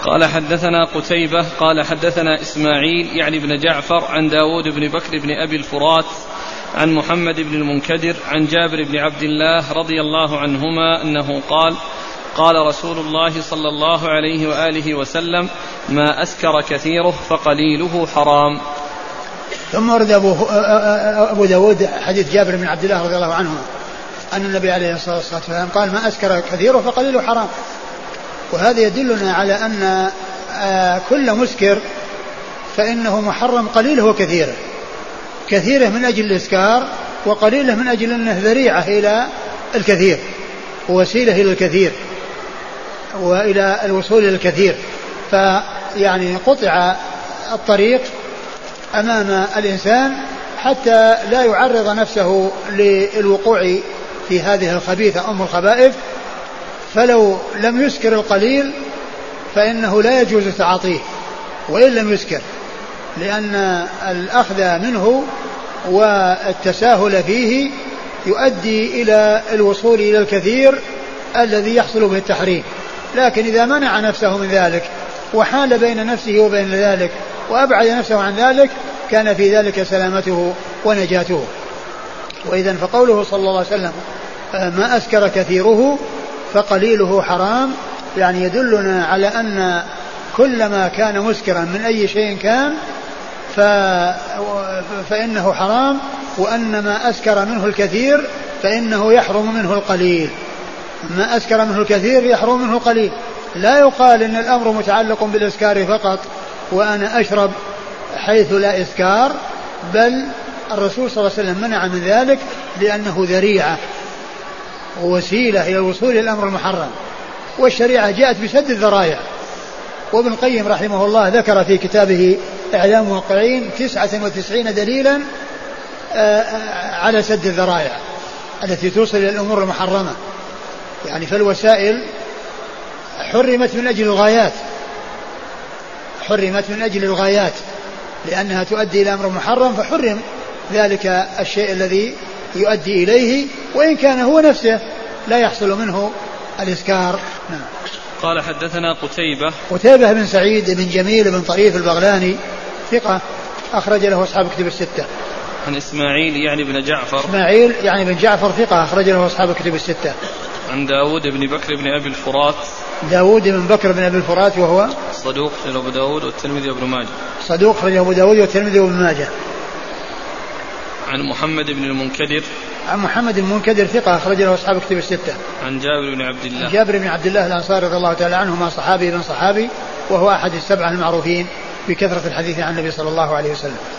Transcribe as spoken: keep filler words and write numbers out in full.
قال حدثنا قتيبة قال حدثنا إسماعيل يعني بن جعفر عن داود بن بكر بن أبي الفرات عن محمد بن المنكدر عن جابر بن عبد الله رضي الله عنهما أنه قال قال رسول الله صلى الله عليه وآله وسلم ما أسكر كثيره فقليله حرام. ثم ورد أبو داود حديث جابر بن عبد الله رضي الله عنه أن النبي عليه الصلاة والسلام قال ما أسكر كثيره فقليله حرام. وهذا يدلنا على أن كل مسكر فإنه محرم قليله وكثيره، كثيره من أجل الإسكار وقليله من أجل أنه ذريعة إلى الكثير ووسيلة إلى الكثير وإلى الوصول إلى الكثير. فيعني قطع الطريق أمام الإنسان حتى لا يعرض نفسه للوقوع في هذه الخبيثة أم الخبائث. فلو لم يسكر القليل فإنه لا يجوز تعاطيه وإن لم يسكر، لأن الأخذ منه والتساهل فيه يؤدي إلى الوصول إلى الكثير الذي يحصل به التحريم. لكن إذا منع نفسه من ذلك وحال بين نفسه وبين ذلك وأبعد نفسه عن ذلك كان في ذلك سلامته ونجاته. وإذن فقوله صلى الله عليه وسلم ما أسكر كثيره فقليله حرام يعني يدلنا على أن كل ما كان مسكرا من أي شيء كان ف... فإنه حرام، وأن ما أسكر منه الكثير فإنه يحرم منه القليل. ما أسكر منه الكثير يحرم منه القليل. لا يقال إن الأمر متعلق بالإسكار فقط وأنا أشرب حيث لا إسكار، بل الرسول صلى الله عليه وسلم منع من ذلك لأنه ذريعة ووسيلة إلى الوصول إلى الأمر المحرم. والشريعة جاءت بسد الذرائع. وابن القيم رحمه الله ذكر في كتابه إعلام الموقعين تسعة وتسعين دليلا على سد الذرائع التي توصل إلى الأمور المحرمة. يعني فالوسائل حرمت من أجل الغايات، حرمت من أجل الغايات لأنها تؤدي إلى أمر محرم، فحرم ذلك الشيء الذي يؤدي إليه وإن كان هو نفسه لا يحصل منه الإسكار. نعم. قال حدثنا قتيبة قتيبة بن سعيد بن جميل بن طريف البغلاني ثقة أخرج له أصحاب كتب الستة. عن إسماعيل يعني بن جعفر إسماعيل يعني بن جعفر ثقة أخرج له أصحاب كتب الستة. عن داود بن بكر بن أبي الفرات داود بن بكر بن أبي الفرات وهو صدوق أخرجه أبو داود والترمذي وابن ماجه صدوق أخرجه أبو داود والترمذي وابن ماجه. عن محمد بن المنكدر عن محمد بن المنكدر ثقة أخرج له أصحاب كتب الستة. عن جابر بن عبد الله جابر بن عبد الله الأنصاري رضي الله تعالى عنهما صحابي بن صحابي وهو أحد السبعة المعروفين بكثرة الحديث عن النبي صلى الله عليه وسلم.